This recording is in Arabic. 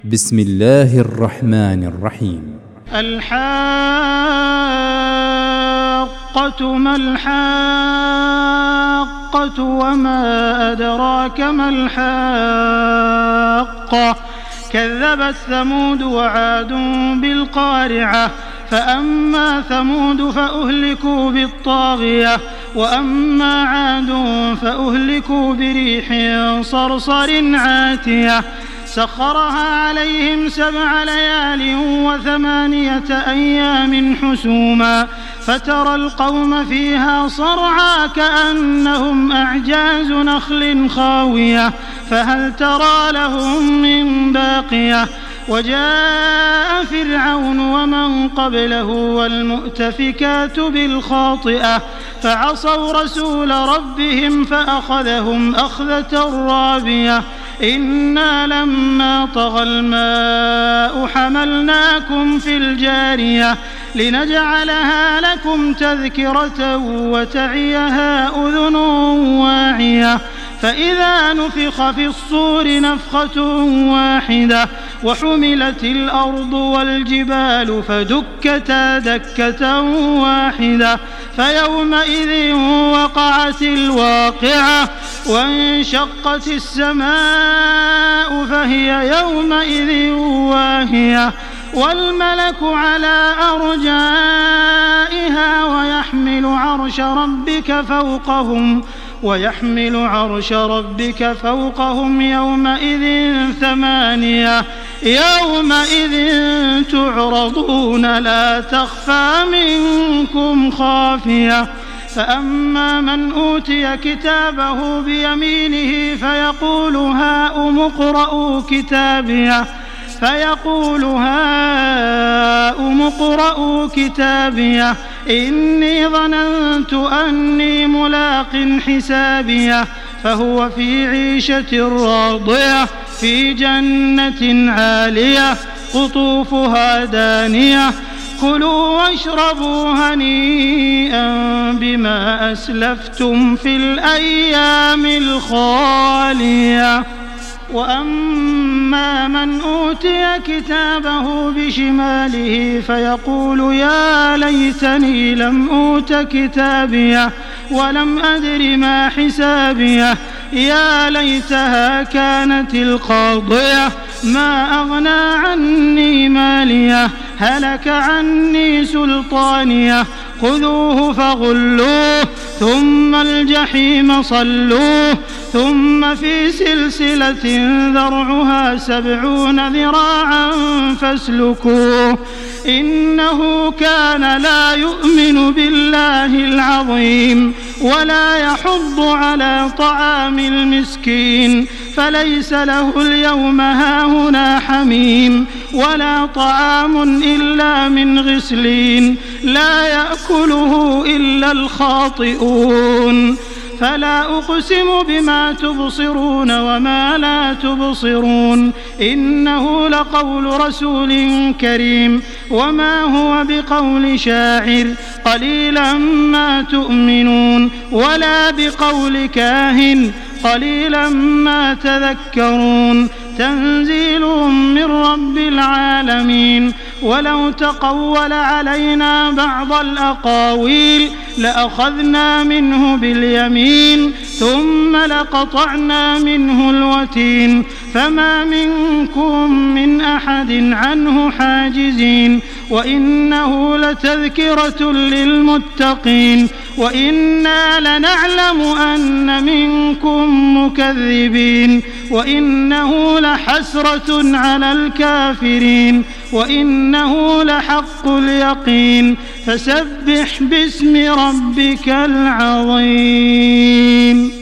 بسم الله الرحمن الرحيم. الحاقة ما الحاقة وما أدراك ما الحاقة كذبت ثمود وعاد بالقارعة فأما ثمود فأهلكوا بالطاغية وأما عاد فأهلكوا بريح صرصر عاتية سخرها عليهم 7 ليال و8 أيام حسوما فترى القوم فيها صرعى كأنهم أعجاز نخل خاوية فهل ترى لهم من باقية وجاء فرعون ومن قبله والمؤتفكات بالخاطئة فعصوا رسول ربهم فأخذهم أخذة رابية إنا لما طغى الماء حملناكم في الجارية لنجعلها لكم تذكرة وتعيها أذن واعية فإذا نفخ في الصور نفخة واحدة وحملت الأرض والجبال فدكتا دكة واحدة فيومئذ وقعت الواقعة وانشقت السماء فهي يومئذ واهية والملك على أرجائها ويحمل عرش ربك فوقهم يومئذ 8 يومئذ تعرضون لا تخفى منكم خافية فأما من أوتي كتابه بيمينه فيقول هاؤم اقرءوا كتابيه إني ظننت أني ملاق حسابيه فهو في عيشة راضية في جنة عالية قطوفها دانية كلوا واشربوا هنيئا بما أسلفتم في الأيام الخالية وأما من أوتي كتابه بشماله فيقول يا ليتني لم أوت كتابيه ولم أدر ما حسابيه يا ليتها كانت القاضية ما أغنى عني ماليه هلك عني سلطانيه خذوه فغلوه ثم الجحيم صلوه ثم في سلسلة ذرعها 70 ذراعا فاسلكوه إنه كان لا يؤمن بالله العظيم ولا يحض على طعام المسكين فليس له اليوم هاهنا حميم ولا طعام إلا من غسلين لا يأكله إلا الخاطئون فلا أقسم بما تبصرون وما لا تبصرون إنه لقول رسول كريم وما هو بقول شاعر قليلا ما تؤمنون ولا بقول كاهن قليلا ما تذكرون تنزيل من رب العالمين ولو تقول علينا بعض الأقاويل لأخذنا منه باليمين ثم لقطعنا منه الوتين فما منكم من أحد عنه حاجزين وإنه لتذكرة للمتقين وإنا لنعلم أن منكم مكذبين وإنه لحسرة على الكافرين وإنه لحق اليقين فسبح باسم ربك العظيم.